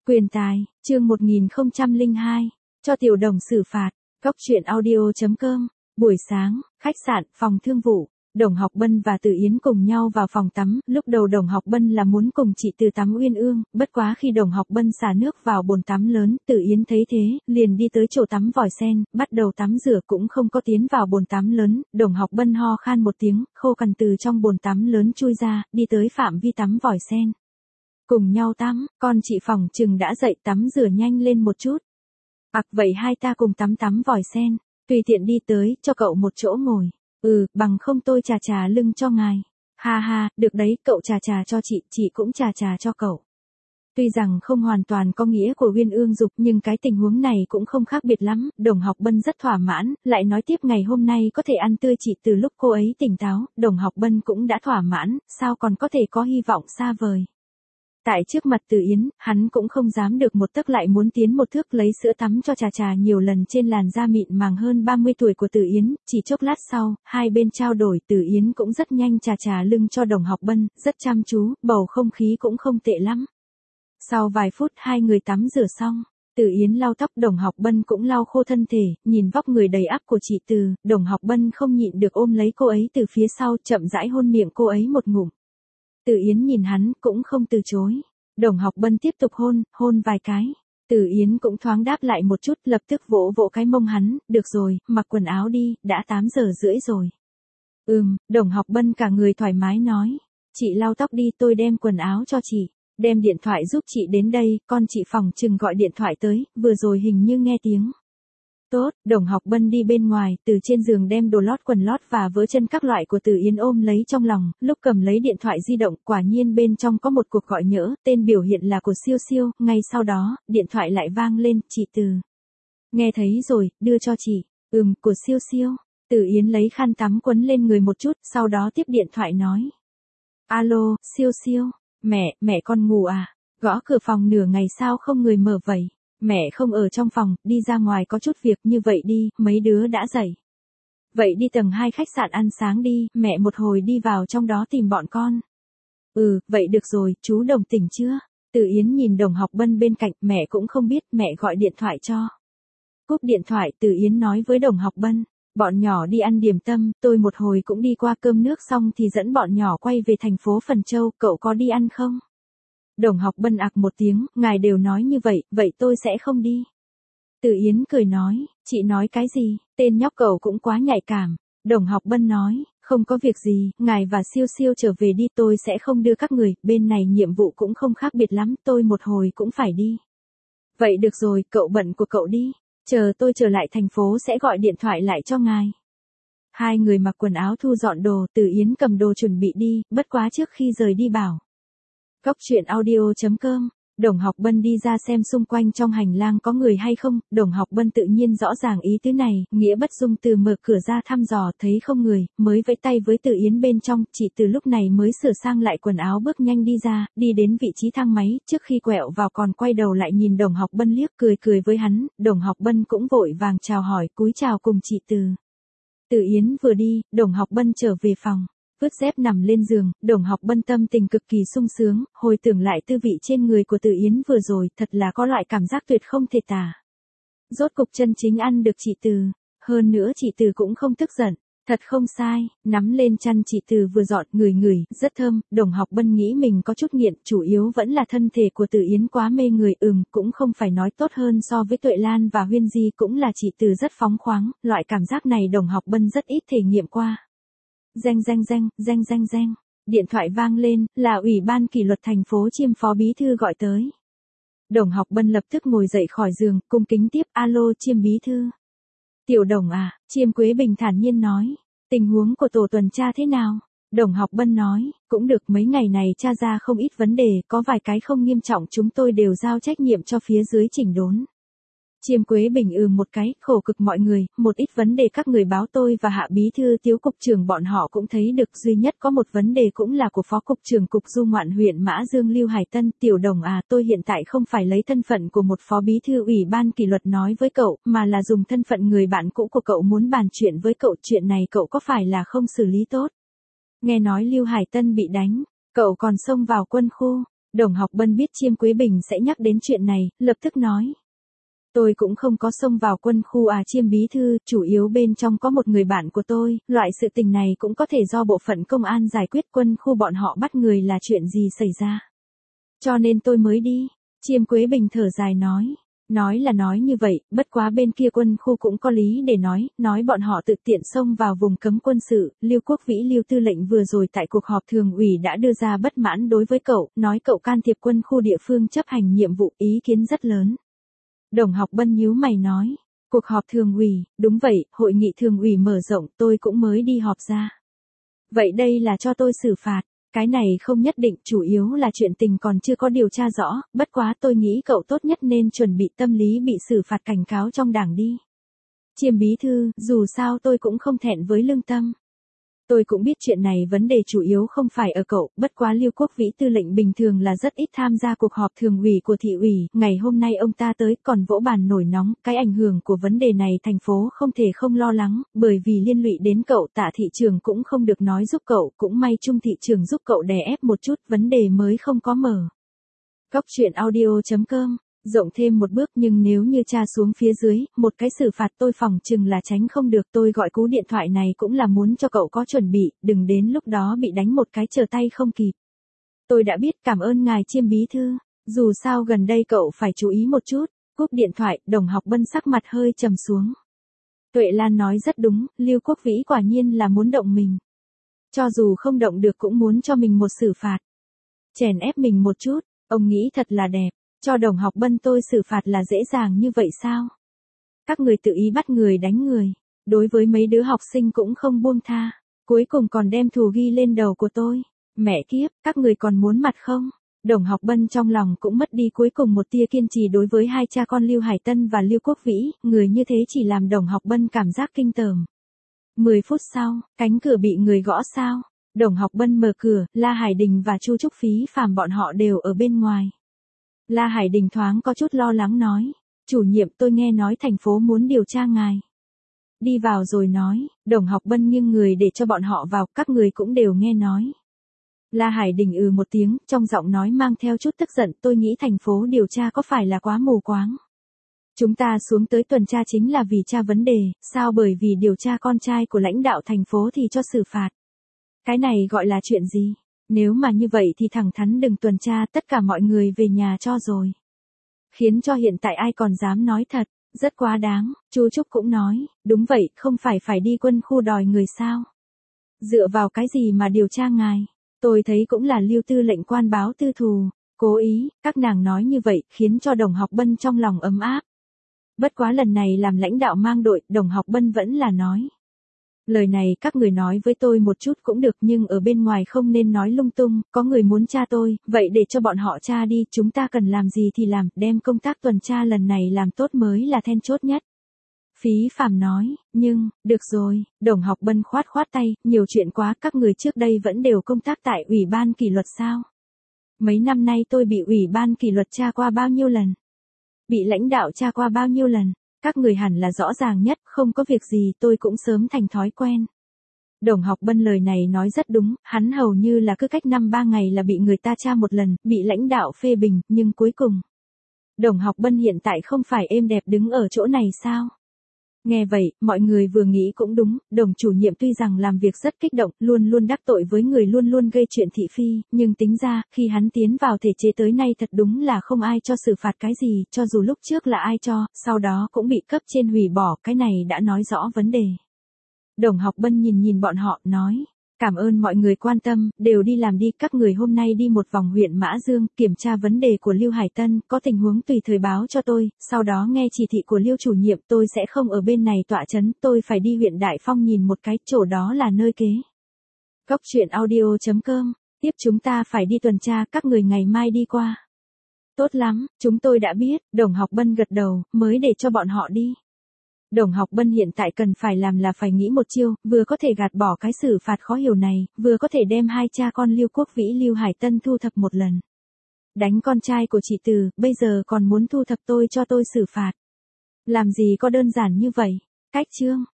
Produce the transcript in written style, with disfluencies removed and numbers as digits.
Quyền tài, chương 1002, cho tiểu đồng xử phạt, Cóc truyện audio.com, buổi sáng, khách sạn, phòng thương vụ, Đồng Học Bân và Từ Yến cùng nhau vào phòng tắm, lúc đầu Đồng Học Bân là muốn cùng chị Từ tắm uyên ương, bất quá khi Đồng Học Bân xả nước vào bồn tắm lớn, Từ Yến thấy thế, liền đi tới chỗ tắm vòi sen, bắt đầu tắm rửa cũng không có tiến vào bồn tắm lớn, Đồng Học Bân ho khan một tiếng, khô cằn từ trong bồn tắm lớn chui ra, đi tới phạm vi tắm vòi sen. Cùng nhau tắm, con chị phòng trừng đã dậy tắm rửa nhanh lên một chút. Vậy hai ta cùng tắm vòi sen, tùy tiện đi tới, cho cậu một chỗ ngồi. Bằng không tôi chà lưng cho ngài. Ha ha, được đấy, cậu chà cho chị cũng chà cho cậu. Tuy rằng không hoàn toàn có nghĩa của uyên ương dục nhưng cái tình huống này cũng không khác biệt lắm, Đồng Học Bân rất thỏa mãn, lại nói tiếp ngày hôm nay có thể ăn tươi chị từ lúc cô ấy tỉnh táo, Đồng Học Bân cũng đã thỏa mãn, sao còn có thể có hy vọng xa vời. Tại trước mặt Từ Yến, hắn cũng không dám được một tấc lại muốn tiến một thước lấy sữa tắm cho chà nhiều lần trên làn da mịn màng hơn 30 tuổi của Từ Yến, chỉ chốc lát sau, hai bên trao đổi Từ Yến cũng rất nhanh chà lưng cho Đồng Học Bân, rất chăm chú, bầu không khí cũng không tệ lắm. Sau vài phút hai người tắm rửa xong, Từ Yến lau tóc, Đồng Học Bân cũng lau khô thân thể, nhìn vóc người đầy ắp của chị Từ, Đồng Học Bân không nhịn được ôm lấy cô ấy từ phía sau, chậm rãi hôn miệng cô ấy một ngụm. Từ Yến nhìn hắn, cũng không từ chối. Đồng Học Bân tiếp tục hôn vài cái. Từ Yến cũng thoáng đáp lại một chút, lập tức vỗ cái mông hắn, được rồi, mặc quần áo đi, đã 8 giờ rưỡi rồi. Đồng Học Bân cả người thoải mái nói. Chị lau tóc đi, tôi đem quần áo cho chị. Đem điện thoại giúp chị đến đây, con chị phòng trừng gọi điện thoại tới, vừa rồi hình như nghe tiếng. Tốt, Đồng Học Bân đi bên ngoài, từ trên giường đem đồ lót quần lót và vớ chân các loại của Từ Yến ôm lấy trong lòng, lúc cầm lấy điện thoại di động, quả nhiên bên trong có một cuộc gọi nhỡ, tên biểu hiện là của Siêu, ngay sau đó, điện thoại lại vang lên, chị Từ. Nghe thấy rồi, đưa cho chị, của Siêu. Từ Yến lấy khăn tắm quấn lên người một chút, sau đó tiếp điện thoại nói. Alo, Siêu, mẹ con ngủ à? Gõ cửa phòng nửa ngày sao không người mở vậy? Mẹ không ở trong phòng, đi ra ngoài có chút việc, như vậy đi, mấy đứa đã dậy. Vậy đi tầng 2 khách sạn ăn sáng đi, mẹ một hồi đi vào trong đó tìm bọn con. Vậy được rồi, chú Đồng tỉnh chưa? Từ Yến nhìn Đồng Học Bân bên cạnh, mẹ cũng không biết, mẹ gọi điện thoại cho. Cúp điện thoại, Từ Yến nói với Đồng Học Bân, bọn nhỏ đi ăn điểm tâm, tôi một hồi cũng đi qua cơm nước xong thì dẫn bọn nhỏ quay về thành phố Phần Châu, cậu có đi ăn không? Đồng Học Bân một tiếng, ngài đều nói như vậy tôi sẽ không đi. Từ Yến cười nói, chị nói cái gì, tên nhóc cậu cũng quá nhạy cảm. Đồng Học Bân nói, không có việc gì, ngài và Siêu trở về đi, tôi sẽ không đưa các người, bên này nhiệm vụ cũng không khác biệt lắm, tôi một hồi cũng phải đi. Vậy được rồi, cậu bận của cậu đi, chờ tôi trở lại thành phố sẽ gọi điện thoại lại cho ngài. Hai người mặc quần áo thu dọn đồ, Từ Yến cầm đồ chuẩn bị đi, bất quá trước khi rời đi bảo. Cóc truyện audio.com, Đồng Học Bân đi ra xem xung quanh trong hành lang có người hay không, Đồng Học Bân tự nhiên rõ ràng ý tứ này, nghĩa bất dung từ mở cửa ra thăm dò, thấy không người, mới vẫy tay với Từ Yến bên trong, chị Từ lúc này mới sửa sang lại quần áo bước nhanh đi ra, đi đến vị trí thang máy, trước khi quẹo vào còn quay đầu lại nhìn Đồng Học Bân liếc, cười với hắn, Đồng Học Bân cũng vội vàng chào hỏi, cúi chào cùng chị Từ. Từ Yến vừa đi, Đồng Học Bân trở về phòng. Vứt dép nằm lên giường, Đồng Học Bân tâm tình cực kỳ sung sướng, hồi tưởng lại tư vị trên người của Từ Yến vừa rồi, thật là có loại cảm giác tuyệt không thể tả. Rốt cục chân chính ăn được chị Từ, hơn nữa chị Từ cũng không tức giận, thật không sai, nắm lên chăn chị Từ vừa dọn, ngửi, rất thơm, Đồng Học Bân nghĩ mình có chút nghiện, chủ yếu vẫn là thân thể của Từ Yến quá mê người, cũng không phải nói tốt hơn so với Tuệ Lan và Huyên Di, cũng là chị Từ rất phóng khoáng, loại cảm giác này Đồng Học Bân rất ít thể nghiệm qua. Reng. Điện thoại vang lên, là Ủy ban kỷ luật thành phố Chiêm phó bí thư gọi tới. Đồng Học Bân lập tức ngồi dậy khỏi giường, cung kính tiếp, alo Chiêm bí thư. Tiểu Đồng à, Chiêm Quế Bình thản nhiên nói, tình huống của tổ tuần tra thế nào? Đồng Học Bân nói, cũng được, mấy ngày này tra ra không ít vấn đề, có vài cái không nghiêm trọng chúng tôi đều giao trách nhiệm cho phía dưới chỉnh đốn. Chiêm Quế Bình một cái, khổ cực mọi người, một ít vấn đề các người báo tôi và Hạ bí thư Tiếu cục trưởng bọn họ cũng thấy được, duy nhất có một vấn đề cũng là của phó cục trưởng cục du ngoạn huyện Mã Dương Lưu Hải Tân. Tiểu Đồng à, tôi hiện tại không phải lấy thân phận của một phó bí thư ủy ban kỷ luật nói với cậu, mà là dùng thân phận người bạn cũ của cậu muốn bàn chuyện với cậu, chuyện này cậu có phải là không xử lý tốt? Nghe nói Lưu Hải Tân bị đánh, cậu còn xông vào quân khu, Đồng Học Bân biết Chiêm Quế Bình sẽ nhắc đến chuyện này, lập tức nói. Tôi cũng không có xông vào quân khu à Chiêm bí thư, chủ yếu bên trong có một người bạn của tôi, loại sự tình này cũng có thể do bộ phận công an giải quyết, quân khu bọn họ bắt người là chuyện gì xảy ra. Cho nên tôi mới đi. Chiêm Quế Bình thở dài nói là nói như vậy, bất quá bên kia quân khu cũng có lý để nói bọn họ tự tiện xông vào vùng cấm quân sự, Lưu Quốc Vĩ Lưu tư lệnh vừa rồi tại cuộc họp thường ủy đã đưa ra bất mãn đối với cậu, nói cậu can thiệp quân khu địa phương chấp hành nhiệm vụ, ý kiến rất lớn. Đồng Học Bân nhíu mày nói, cuộc họp thường ủy, đúng vậy, hội nghị thường ủy mở rộng, tôi cũng mới đi họp ra. Vậy đây là cho tôi xử phạt. Cái này không nhất định, chủ yếu là chuyện tình còn chưa có điều tra rõ, bất quá tôi nghĩ cậu tốt nhất nên chuẩn bị tâm lý bị xử phạt cảnh cáo trong đảng đi. Chiêm bí thư, dù sao tôi cũng không thẹn với lương tâm. Tôi cũng biết chuyện này vấn đề chủ yếu không phải ở cậu, bất quá Lưu Quốc Vĩ tư lệnh bình thường là rất ít tham gia cuộc họp thường ủy của thị ủy, ngày hôm nay ông ta tới còn vỗ bàn nổi nóng, cái ảnh hưởng của vấn đề này thành phố không thể không lo lắng, bởi vì liên lụy đến cậu, Tạ thị trường cũng không được nói giúp cậu, cũng may Trung thị trường giúp cậu đè ép một chút, vấn đề mới không có mở. Góc truyện audio.com rộng thêm một bước, nhưng nếu như tra xuống phía dưới, một cái xử phạt tôi phòng chừng là tránh không được, tôi gọi cú điện thoại này cũng là muốn cho cậu có chuẩn bị, đừng đến lúc đó bị đánh một cái trở tay không kịp. Tôi đã biết, cảm ơn ngài Chiêm bí thư, dù sao gần đây cậu phải chú ý một chút. Cúp điện thoại, Đồng Học Bân sắc mặt hơi trầm xuống. Tuệ Lan nói rất đúng, Lưu Quốc Vĩ quả nhiên là muốn động mình. Cho dù không động được cũng muốn cho mình một xử phạt. Chèn ép mình một chút, ông nghĩ thật là đẹp. Cho Đồng Học Bân tôi xử phạt là dễ dàng như vậy sao? Các người tự ý bắt người đánh người, đối với mấy đứa học sinh cũng không buông tha, cuối cùng còn đem thù ghi lên đầu của tôi. Mẹ kiếp, các người còn muốn mặt không? Đồng Học Bân trong lòng cũng mất đi cuối cùng một tia kiên trì đối với hai cha con Lưu Hải Tân và Lưu Quốc Vĩ, người như thế chỉ làm Đồng Học Bân cảm giác kinh tởm. 10 phút sau, cánh cửa bị người gõ sao? Đồng Học Bân mở cửa, La Hải Đình và Chu Trúc Phí Phạm bọn họ đều ở bên ngoài. La Hải Đình thoáng có chút lo lắng nói, chủ nhiệm tôi nghe nói thành phố muốn điều tra ngài. Đi vào rồi nói, Đồng Học Bân nghiêng người để cho bọn họ vào, các người cũng đều nghe nói. La Hải Đình một tiếng, trong giọng nói mang theo chút tức giận, tôi nghĩ thành phố điều tra có phải là quá mù quáng. Chúng ta xuống tới tuần tra chính là vì tra vấn đề, sao bởi vì điều tra con trai của lãnh đạo thành phố thì cho xử phạt. Cái này gọi là chuyện gì? Nếu mà như vậy thì thẳng thắn đừng tuần tra, tất cả mọi người về nhà cho rồi. Khiến cho hiện tại ai còn dám nói thật, rất quá đáng. Chu Trúc cũng nói, đúng vậy, không phải đi quân khu đòi người sao? Dựa vào cái gì mà điều tra ngài? Tôi thấy cũng là Lưu tư lệnh quan báo tư thù, cố ý, các nàng nói như vậy, khiến cho Đồng Học Bân trong lòng ấm áp. Bất quá lần này làm lãnh đạo mang đội, Đồng Học Bân vẫn là nói. Lời này các người nói với tôi một chút cũng được, nhưng ở bên ngoài không nên nói lung tung, có người muốn tra tôi, vậy để cho bọn họ tra đi, chúng ta cần làm gì thì làm, đem công tác tuần tra lần này làm tốt mới là then chốt nhất. Phí Phạm nói, nhưng, được rồi, Đồng Học Bân khoát tay, nhiều chuyện quá, các người trước đây vẫn đều công tác tại Ủy ban kỷ luật sao? Mấy năm nay tôi bị Ủy ban kỷ luật tra qua bao nhiêu lần? Bị lãnh đạo tra qua bao nhiêu lần? Các người hẳn là rõ ràng nhất, không có việc gì tôi cũng sớm thành thói quen. Đồng Học Bân lời này nói rất đúng, hắn hầu như là cứ cách 5-3 ngày là bị người ta tra một lần, bị lãnh đạo phê bình, nhưng cuối cùng. Đồng Học Bân hiện tại không phải êm đẹp đứng ở chỗ này sao? Nghe vậy, mọi người vừa nghĩ cũng đúng, Đồng chủ nhiệm tuy rằng làm việc rất kích động, luôn luôn đắc tội với người, luôn luôn gây chuyện thị phi, nhưng tính ra, khi hắn tiến vào thể chế tới nay thật đúng là không ai cho xử phạt cái gì, cho dù lúc trước là ai cho, sau đó cũng bị cấp trên hủy bỏ, cái này đã nói rõ vấn đề. Đồng Học Bân nhìn bọn họ, nói. Cảm ơn mọi người quan tâm, đều đi làm đi, các người hôm nay đi một vòng huyện Mã Dương, kiểm tra vấn đề của Lưu Hải Tân, có tình huống tùy thời báo cho tôi, sau đó nghe chỉ thị của Lưu chủ nhiệm, tôi sẽ không ở bên này tọa chấn, tôi phải đi huyện Đại Phong nhìn một cái, chỗ đó là nơi kế. Góc truyện audio.com, tiếp chúng ta phải đi tuần tra, các người ngày mai đi qua. Tốt lắm, chúng tôi đã biết, Đồng Học Bân gật đầu, mới để cho bọn họ đi. Đồng Học Bân hiện tại cần phải làm là phải nghĩ một chiêu, vừa có thể gạt bỏ cái xử phạt khó hiểu này, vừa có thể đem hai cha con Lưu Quốc Vĩ Lưu Hải Tân thu thập một lần. Đánh con trai của chị Từ, bây giờ còn muốn thu thập tôi cho tôi xử phạt. Làm gì có đơn giản như vậy. Cách chương.